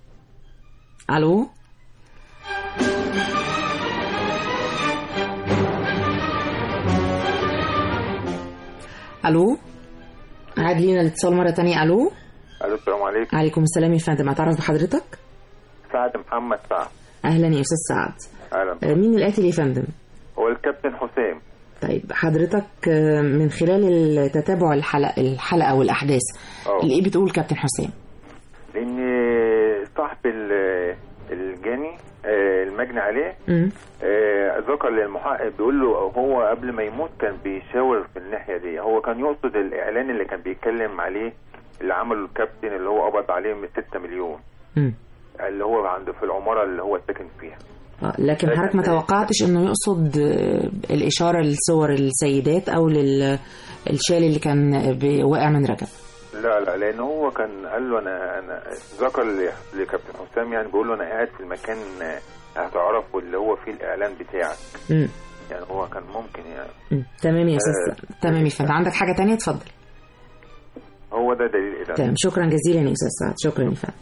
عاد لينا الاتصال مرة تانية. ألو. السلام عليكم. عليكم السلام يا فندم. أتعرف بحضرتك؟ سعد محمد سعد. أهلا يا أستاذ سعد. أهلا. مين القاتل يا فندم؟ هو الكابتن حسام. طيب حضرتك من خلال تتابع الحلقة والأحداث اللي بتقول كابتن حسام؟ لأن صاحب الجاني المجني عليه ذكر للمحقق بيقول له هو قبل ما يموت كان بيشاور في الناحية دي. هو كان يقصد الإعلان اللي كان بيتكلم عليه اللي عمله الكابتن اللي هو قبض عليه من 6 مليون. اللي هو عنده في العماره اللي هو ساكن فيها. لكن حضرتك ما توقعتش انه يقصد الاشاره لصور السيدات او للشال اللي كان واقع من رجب؟ لا لان هو كان قال له انا ذكر لكابتن حسام، يعني بيقول له انا قاعد في المكان هتعرف اللي هو فيه الاعلان بتاعك. يعني هو كان ممكن يعني. تمام يا استاذ. تمام يا فندم. عندك حاجه تانية؟ اتفضل. هو ده دليل إدانة. تمام، شكرا جزيلا يا استاذ سعد. شكرا يا فندم.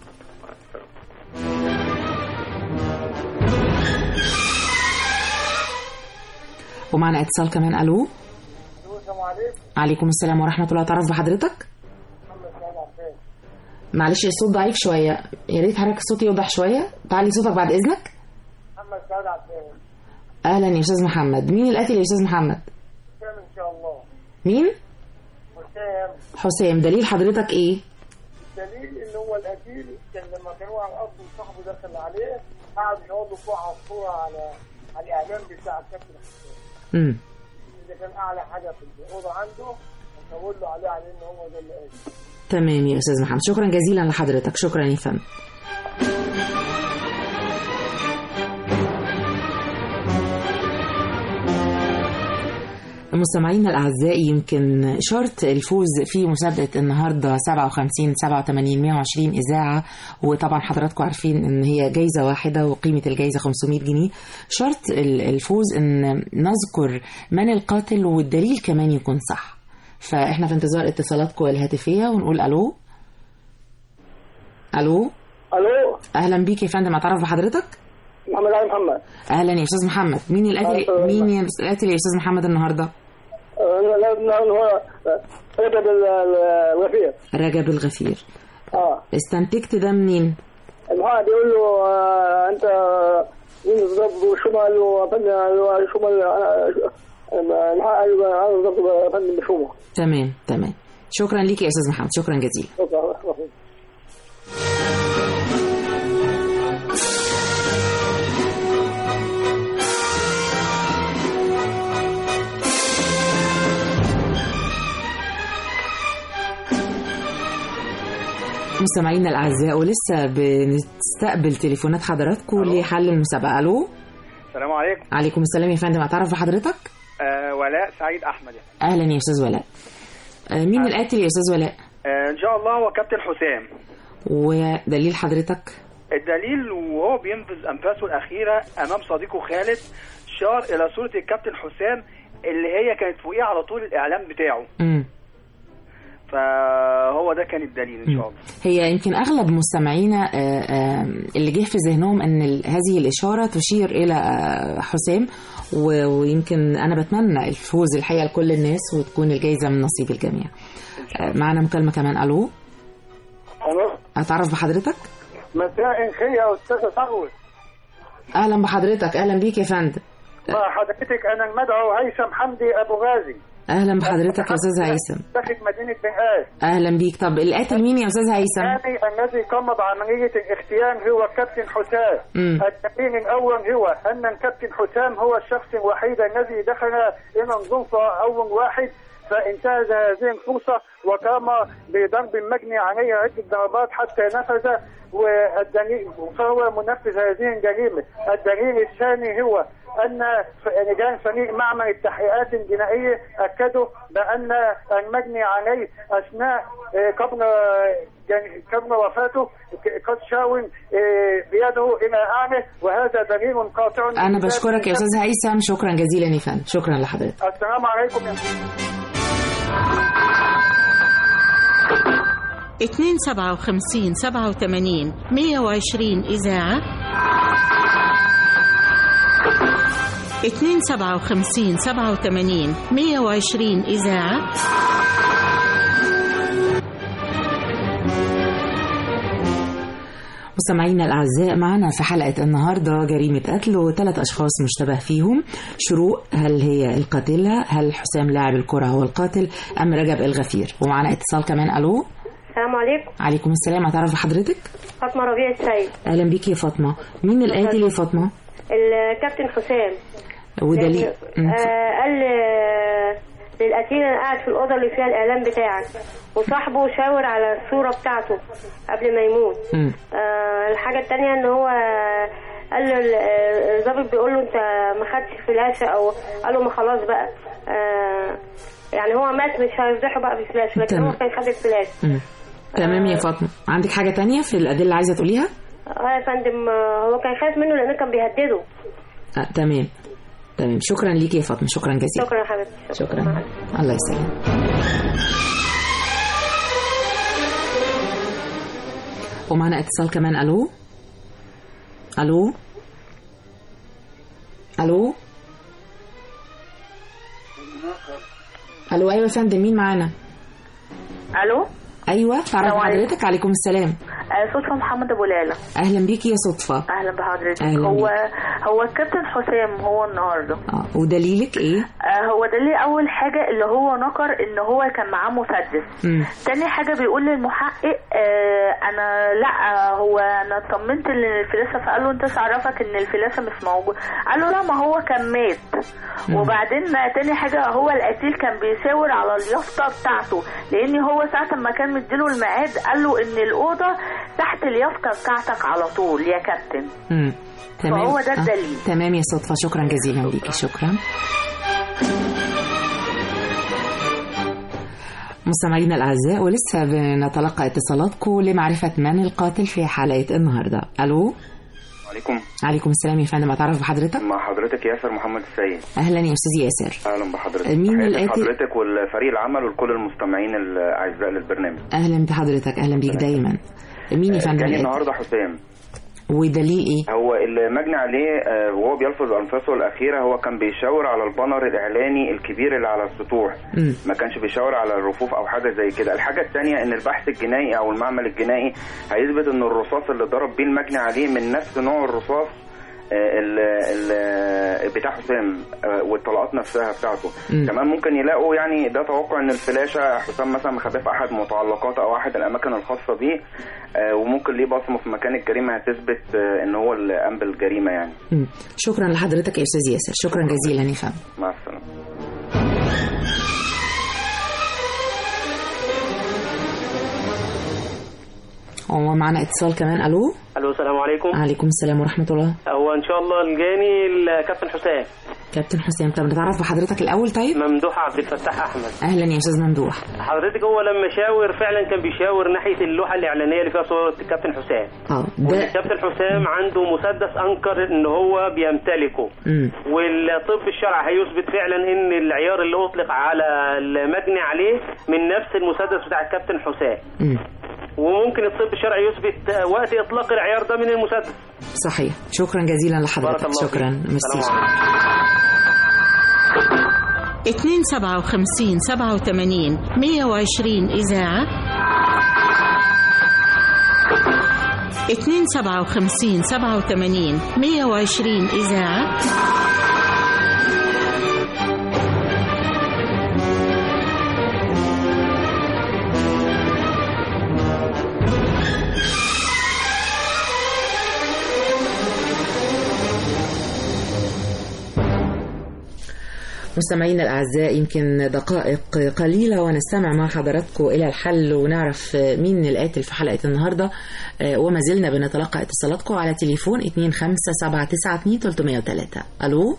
ومعنا اتصال كمان. الو. السلام عليكم. عليكم السلام ورحمه الله. تعرف بحضرتك؟ معلش الصوت ضعيف شويه، يا ريت حضرتك الصوت يوضح شويه. تعالي صوتك بعد اذنك. محمد سعد عباس. اهلا يا استاذ محمد. مين القاتل يا استاذ محمد؟ حسام ان شاء الله. مين؟ حسام. دليل حضرتك ايه؟ الدليل ان هو القتيل كان لما كانوا على الارض وصاحبه دخل عليه قعد يقعدوا فوق على الصوره على الاعلان بتاع الكابتن حسام. اذا كان اعلى حاجه في الاوضه عنده هقول له عليه ان هو ده اللي قاتل. تمام يا استاذ محمد، شكرا جزيلا لحضرتك. شكرا يا فندم. مستمعينا الأعزاء، يمكن شرط الفوز في مسابقة النهاردة 57 87 120 إذاعة، وطبعا حضراتكم عارفين إن هي جايزة واحدة وقيمة الجايزة 500 جنيه. شرط الفوز إن نذكر من القاتل والدليل كمان يكون صح. فإحنا في انتظار اتصالاتكم الهاتفية ونقول ألو. ألو. ألو. أهلا بيك يا فندم. أتعرف بحضرتك؟ محمد علي محمد. أهلا يا أستاذ محمد. مين القاتل؟ مين القاتل يا أستاذ محمد النهاردة؟ هو رجب الغفير. رجب الغفير. استنتجت ده منين؟ المحقق بيقول له انت مين بالظبط وشو ماله فندم شو مال المحقق قال له انا بالظبط فندم بشومه. تمام. شكرا ليك يا استاذ محمد. شكرا جزيلا. مستمعينا الأعزاء، ولسه بنستقبل تليفونات حضراتكم لحل المسابقة. ألو. السلام عليكم. عليكم السلام يا فندم. أتعرف بحضرتك؟ ولاء سعيد أحمد. أهلا يا أستاذ ولاء. مين القاتل يا أستاذ ولاء؟ إن شاء الله هو كابتن حسام. ودليل حضرتك؟ الدليل وهو بينفذ أنفاسه الأخيرة أمام صديقه خالد شار إلى صورة الكابتن حسام اللي هي كانت فوقيه على طول الإعلام بتاعه. فهو ده كان الدليل ان شاء الله. هي يمكن اغلب مستمعينا اللي جه في ذهنهم ان هذه الاشاره تشير الى حسام، ويمكن انا بتمنى الفوز الحقيقه لكل الناس وتكون الجائزه من نصيب الجميع. معنا مكالمه كمان. الو. اتعرف بحضرتك؟ مساء الخير يا استاذه ثروت. اهلا بحضرتك. اهلا بيك يا فندم. مع حضرتك انا المدعو هيثم حمدي ابو غازي. اهلا بحضرتك يا استاذ هيثم. داخل مدينه بنقاس. اهلا بيك. طب القاتل مين يا استاذ هيثم؟ الذي قام بعمليه الاغتيال هو الكابتن حسام. الدليل الاول هو ان الكابتن حسام هو الشخص الوحيد الذي دخل الى الغرفه اول واحد، فانتهز هذه الفرصه وقام بضرب المجني عليه عده ضربات حتى نفذ، والدليل فهو منفذ هذه الجريمه. الدليل الثاني هو أن لجان فريق معمل التحقيقات الجنائية أكدوا بأن المجني عليه أثناء قبل وفاته قد شاور بيده إلى أعلى، وهذا دليل قاطع. أنا بشكرك يا أستاذ هيثم. شكرا جزيلا يا فندم. شكرا لحضرتك. السلام عليكم. 257 87 120 إذاعة، 257 87 120 إذاعة. مستمعينا الأعزاء، معنا في حلقة النهاردة جريمة قتل و3 أشخاص مشتبه فيهم. شروق هل هي القاتلة؟ هل حسام لاعب الكرة هو القاتل أم رجب الغفير؟ ومعنا اتصال كمان. ألو. السلام عليكم. عليكم السلام. أتعرف بحضرتك؟ فاطمة ربيع السيد. أهلا بيكي يا فاطمة. مين القاتل يا فاطمة؟ الكابتن حسام. ودليل قال للقتيل انا قاعد في الاوضه اللي فيها الاعلان بتاعك، وصاحبه شاور على الصوره بتاعته قبل ما يموت. الحاجه التانية ان هو قال له الضابط بيقول له انت ما خدتش فلاشه، او قال له ما خلاص بقى. يعني هو مات مش هيفضحه بقى بفلاش، لكن هو كان خد الفلاش. تمام يا فاطمه. عندك حاجه تانية في الادله اللي عايزه تقوليها؟ يا فندم هو كان خايف منه لانه كان بيهدده. تمام. شكرا ليكي يا فاطمه، شكرا جزيلا. شكرا يا حبيبتي. شكرا. الله يسلمك. ومعنا اتصال كمان. الو الو الو الو. ايوه يا فندم، مين معانا؟ الو. ايوه، تعرف حضرتك؟ عليكم السلام. صدفه محمد ابو لاله. اهلا بيكي يا صدفه. اهلا بحضرتك. أهلا هو الكابتن حسام هو النهارده. ودليلك ايه؟ هو دليل اول حاجه اللي هو نكر ان هو كان معاه مسدس. تاني حاجه بيقول للمحقق انا لا هو انا اطمنت للفلاسه، فقال له انت عرفك ان الفلاسه مش موجود؟ قال له لا ما هو كان مات. وبعدين تاني حاجه هو القتيل كان بيشاور على اليافطه بتاعته، لان هو ساعه ما كان مديله الميعاد قال له ان الاوضه تحت اليافطه بتاعتك على طول يا كابتن. تمام. فهو ده الدليل. تمام يا صدفه، شكرا جزيلا ليكي. شكرا. مستمعينا الأعزاء، ولسه بنتلقى اتصالاتكم لمعرفة من القاتل في حلقة النهاردة. ألو. عليكم. عليكم السلام يا فندم، أتعرف بحضرتك؟ مع حضرتك ياسر محمد السيد. أهلا يا أستاذ ياسر. أهلا بحضرتك. مين القاتل؟ حضرتك والفريق العمل ولكل المستمعين الأعزاء للبرنامج. أهلا بحضرتك، أهلا بيك دايما. مين يا فندم؟ كان النهارده حسام. ودليل ايه؟ هو المجني عليه وهو بيلفظ انفاسه الاخيره هو كان بيشاور على البانر الاعلاني الكبير اللي على السطوح، ما كانش بيشاور على الرفوف او حاجه زي كده. الحاجه الثانيه ان البحث الجنائي او المعمل الجنائي هيثبت ان الرصاص اللي ضرب بيه المجني عليه من نفس نوع الرصاص بتاع حسام والطلقات نفسها بتاعته. كمان ممكن يلاقوا، يعني ده توقع ان الفلاشه حسام مثلا مخبيه في احد متعلقات او احد الاماكن الخاصه بيه، وممكن ليه بصمه في مكان الجريمه هتثبت ان هو اللي قام بالجريمه يعني. شكرا لحضرتك يا استاذ ياسر، شكرا جزيلا يا فندم. مع السلامه. هو معنا اتصال كمان. الو. الو، السلام عليكم. عليكم السلام ورحمه الله. هو ان شاء الله الجاني الكابتن حسام. كابتن حسام، طب نتعرف بحضرتك الاول. طيب، ممدوح عبد الفتاح احمد. اهلا يا استاذ ممدوح. حضرتك هو لما شاور فعلا كان بيشاور ناحيه اللوحه الاعلانيه اللي فيها صوره الكابتن حسام. والكابتن حسام عنده مسدس انكر ان هو بيمتلكه. والطب الشرعي هيثبت فعلا ان العيار اللي اطلق على المجني عليه من نفس المسدس بتاع الكابتن حسام. وممكن الطب الشرعي يثبت وقت اطلاق العيار ده من المسدس. صحيح. شكرا جزيلا لحضرتك. شكرا. ميرسي. 257 87 120 إذاعة 257 87 120 إذاعة. مستمعينا الأعزاء، يمكن دقائق قليلة ونستمع مع حضراتكم إلى الحل ونعرف مين القاتل في حلقة النهاردة. وما زلنا بنتلقى اتصالاتكم على تليفون 25792 ألو.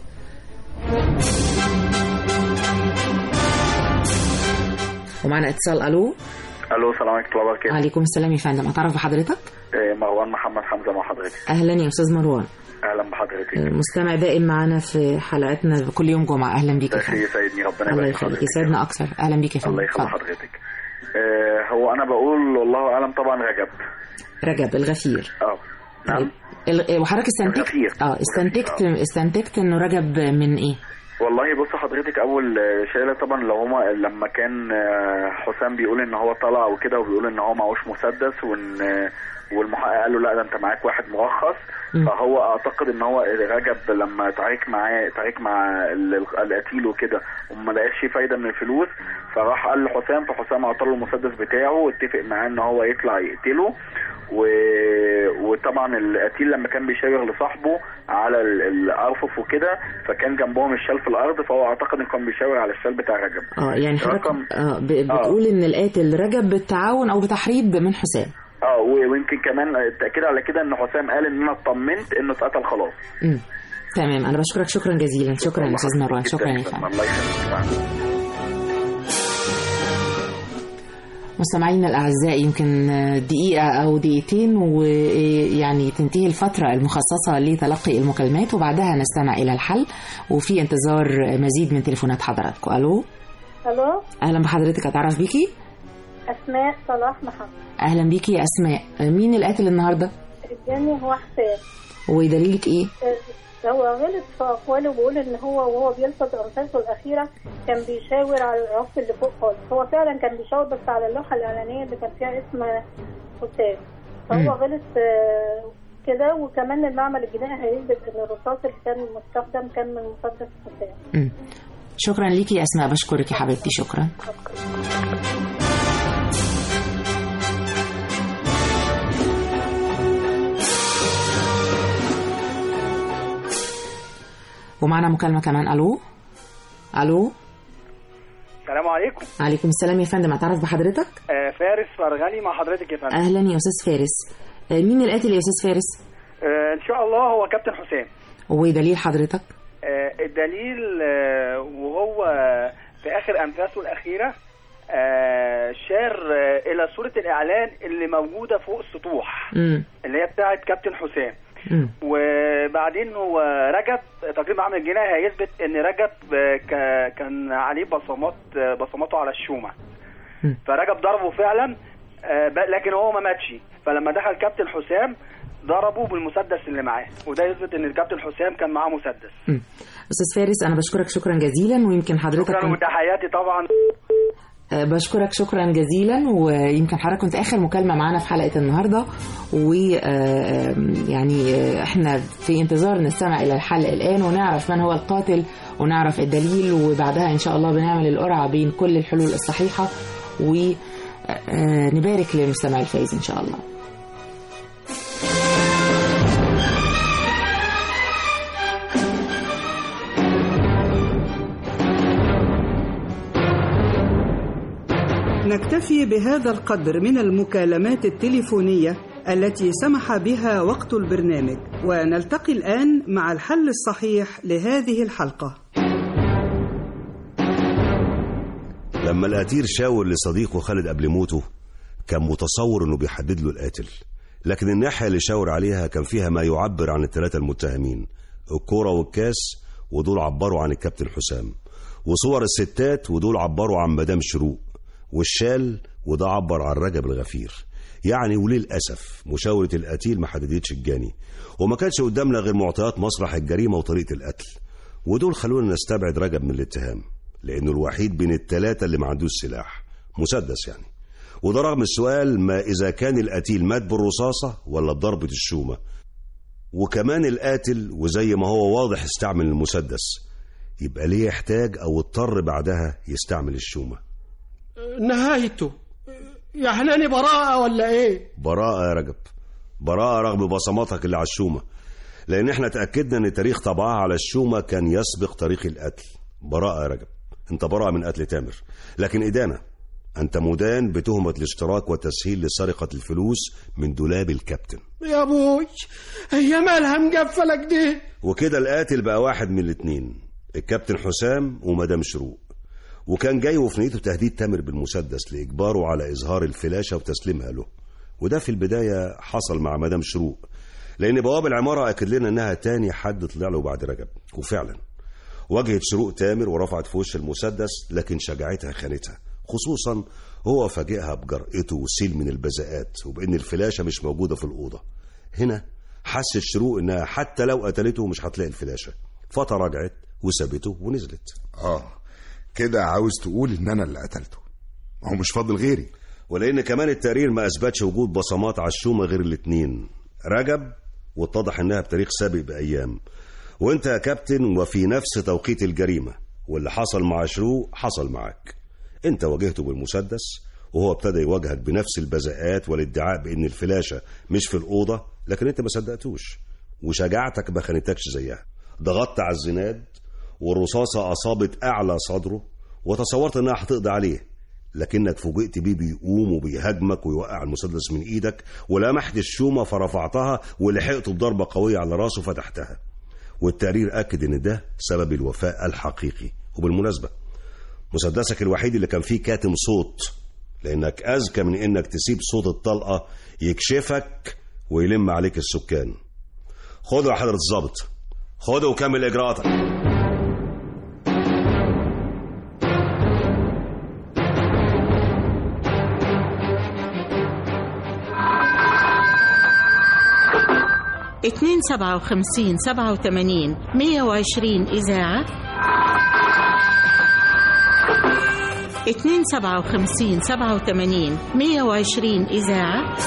ومعنا اتصال. ألو. الو، السلام عليكم ورحمه الله وبركاته. عليكم السلام يا فندم، أتعرف بحضرتك؟ مروان محمد حمزه مع حضرتك. أهلا يا أستاذ مروان. اهلا بحضرتك. مستمع دائم معنا في حلقاتنا كل يوم جمعه. اهلا بيك يا فندم. يسعدني، ربنا الله يخليك. يسعدنا اكثر. اهلا بيك يا فندم. الله يخلي حضرتك. هو انا بقول والله اعلم طبعا رجب الغفير. نعم. وحضرتك استنتجت انه رجب من ايه؟ والله بص حضرتك، اول شيء طبعا لو هما لما كان حسام بيقول ان هو طلع وكده وبيقول ان هو معهوش مسدس والمحقق قال له لا ده انت معاك واحد مرخص، فهو اعتقد ان هو رجب لما تعارك مع القتيل وكده وما لقاش فايده من الفلوس، فراح قال لحسام، فحسام اعطى له المسدس بتاعه واتفق معاه ان هو يطلع يقتله. وطبعا القتيل لما كان بيشاور لصاحبه على الارفف وكده، فكان جنبهم الشلف في الارض، فهو اعتقد انه كان بيشاور على الشال بتاع رجب. يعني حضرتك بتقول ان القاتل رجب بالتعاون او بتحريض من حسام. ويمكن كمان التاكيد على كده ان حسام قال ان انا اطمنت انه اتقتل خلاص. تمام، انا بشكرك شكرا جزيلا. شكرا يا استاذ مروان. شكرا يا فندم. الله يخليك. مستمعينا الأعزاء، يمكن دقيقة أو دقيقتين ويعني تنتهي الفترة المخصصة لتلقي المكالمات وبعدها نستمع إلى الحل، وفي انتظار مزيد من تليفونات حضراتكم. ألو. أهلا بحضرتك، أتعرف بيكي؟ أسماء صلاح محمد. أهلا بيكي يا أسماء. مين القاتل النهاردة؟ الجاني هو حسام. ودليلك إيه؟ هو غلط في أقواله، بيقول إن هو وهو بيلفظ أنفاسه الأخيرة كان بيشاور على الرف اللي فوق خالص. هو فعلا كان بيشاور بس على اللوحة الإعلانية اللي كان فيها اسم حسام، فهو غلط كده. وكمان المعمل الجنائي هيثبت إن الرصاص اللي كان مستخدم كان من مسدس حسام. شكرا ليكي يا أسماء، بشكرك يا حبيبتي. شكرا. ومعنا مكالمة كمان. ألو. السلام عليكم. عليكم السلام يا فندم، أتعرف بحضرتك؟ فارس فرغلي مع حضرتك يا فندم. أهلا يا أستاذ فارس. مين القاتل يا أستاذ فارس؟ إن شاء الله هو كابتن حسام. ودليل حضرتك؟ الدليل وهو في آخر أنفاسه الأخيرة شار إلى صورة الإعلان اللي موجودة فوق السطوح اللي هي بتاعت كابتن حسام. وبعدين هو رجب تقريبا عمل الجنائي هيثبت ان رجب كان عليه بصماته على الشومه، فرجب ضربه فعلا لكن هو ما ماتش. فلما دخل كابتن حسام ضربه بالمسدس اللي معاه، وده يثبت ان الكابتن حسام كان معاه مسدس. استاذ فارس انا بشكرك شكرا جزيلا، ويمكن حضرتك شكرا وتحياتي طبعا. بشكرك شكرا جزيلا، ويمكن حضرتك كنت آخر مكالمة معنا في حلقة النهاردة، ويعني احنا في انتظار نستمع إلى الحل الآن ونعرف من هو القاتل ونعرف الدليل، وبعدها إن شاء الله بنعمل القرعة بين كل الحلول الصحيحة ونبارك للمستمع الفائز إن شاء الله. نكتفي بهذا القدر من المكالمات التليفونية التي سمح بها وقت البرنامج، ونلتقي الآن مع الحل الصحيح لهذه الحلقة. لما القتيل شاور لصديقه خالد قبل موته كان متصور انه بيحدد له القاتل، لكن الناحية اللي شاور عليها كان فيها ما يعبر عن الثلاثة المتهمين، الكرة والكاس ودول عبروا عن الكابتن حسام، وصور الستات ودول عبروا عن مدام شروق، والشال وده عبر عن رجب الغفير. يعني وللأسف مشاورة القتيل ما حددتش الجاني، وما كانش قدامنا غير معطيات مسرح الجريمة وطريقة القتل، ودول خلونا نستبعد رجب من الاتهام لأنه الوحيد بين الثلاثة اللي ما عندوش سلاح مسدس يعني. وده رغم السؤال ما إذا كان القتيل مات بالرصاصة ولا بضربة الشومة، وكمان القاتل وزي ما هو واضح استعمل المسدس، يبقى ليه يحتاج أو اضطر بعدها يستعمل الشومة؟ نهايته يعني براءة ولا ايه؟ براءة يا رجب، براءة رغم بصماتك اللي على الشومة، لان احنا تأكدنا ان تاريخ طبعها على الشومة كان يسبق تاريخ القتل. براءة يا رجب، انت براءة من قتل تامر، لكن إدانة، انت مدان بتهمة الاشتراك والتسهيل لسرقة الفلوس من دولاب الكابتن. يا ابوي هي مالها مقفلة كده؟ وكده القاتل بقى واحد من الاتنين، الكابتن حسام ومدام شروق، وكان جاي وفي نيته تهديد تامر بالمسدس لإجباره على إظهار الفلاشة وتسليمها له. وده في البداية حصل مع مدام شروق، لأن بواب العمارة أكد لنا إنها تاني حد طلع له بعد رجب، وفعلا واجهت شروق تامر ورفعت في وش المسدس، لكن شجاعتها خانتها، خصوصا هو فاجئها بجرأته وسيل من البذاءات وبإن الفلاشة مش موجودة في الأوضة. هنا حست شروق إنها حتى لو قتلته مش هتلاقي الفلاشة، فتراجعت وسابته ونزلت. كده عاوز تقول ان انا اللي قتلته، هو مش فاضل غيري. ولان كمان التقرير ما اثبتش وجود بصمات على الشومه غير الاتنين، رجب واتضح انها بتاريخ سابق بايام، وانت يا كابتن وفي نفس توقيت الجريمه، واللي حصل مع شروق حصل معاك. انت واجهته بالمسدس وهو ابتدى يواجهك بنفس البذاءات والادعاء بان الفلاشه مش في الاوضه، لكن انت ما صدقتوش وشجاعتك ما خانتكش زيها. ضغطت على الزناد والرصاصة أصابت أعلى صدره وتصورت إنها هتقضي عليه، لكنك فوجئت بيه بيقوم وبيهاجمك ويوقع المسدس من إيدك، ولمحت الشومة فرفعتها ولحقته بضربة قوية على راسه فتحتها. والتقرير أكد إن ده سبب الوفاة الحقيقي. وبالمناسبة مسدسك الوحيد اللي كان فيه كاتم صوت، لأنك أذكى من إنك تسيب صوت الطلقة يكشفك ويلم عليك السكان. خده يا حضرة الضابط، خده وكمل إجراءاتك. اتنين 57 87 120 إذاعة 2 57 87 120 إذاعة.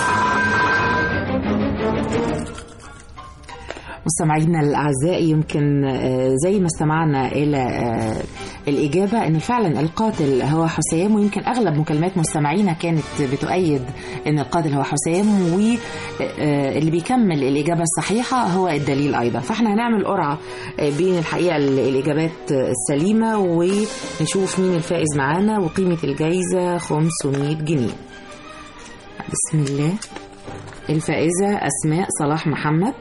مستمعينا الأعزاء، يمكن زي ما استمعنا إلى الإجابة أن فعلا القاتل هو حسام، ويمكن أغلب مكالمات مستمعينا كانت بتؤيد أن القاتل هو حسام، واللي بيكمل الإجابة الصحيحة هو الدليل أيضا. فإحنا هنعمل قرعة بين الحقيقة الإجابات السليمة ونشوف مين الفائز معانا، وقيمة الجائزة 500 جنيه. بسم الله. الفائزة أسماء صلاح محمد،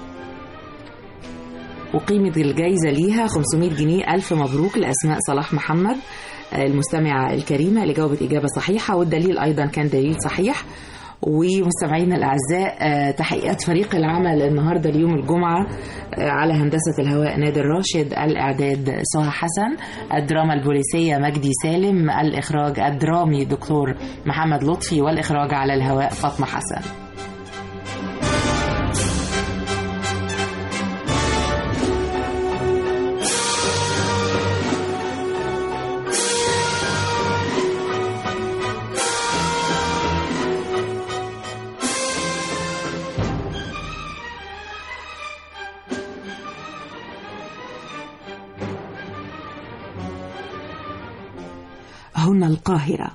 وقيمة الجائزة ليها 500 جنيه. ألف مبروك لأسماء صلاح محمد المستمعة الكريمة اللي جاوبت إجابة صحيحة، والدليل أيضا كان دليل صحيح. ومستمعينا الأعزاء، تحقيقات فريق العمل النهاردة اليوم الجمعة على هندسة الهواء نادر راشد، الإعداد سهى حسن، الدراما البوليسية مجدي سالم، الإخراج الدرامي دكتور محمد لطفي، والإخراج على الهواء فاطمة حسن. هنا القاهرة.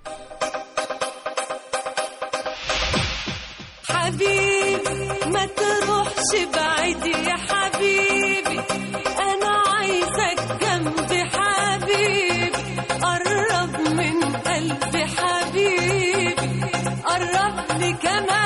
حبيبي ما تروحش بعيد يا حبيبي، أنا عايزك جنبي حبيبي، قرب من قلبي حبيبي، قرب لي كمان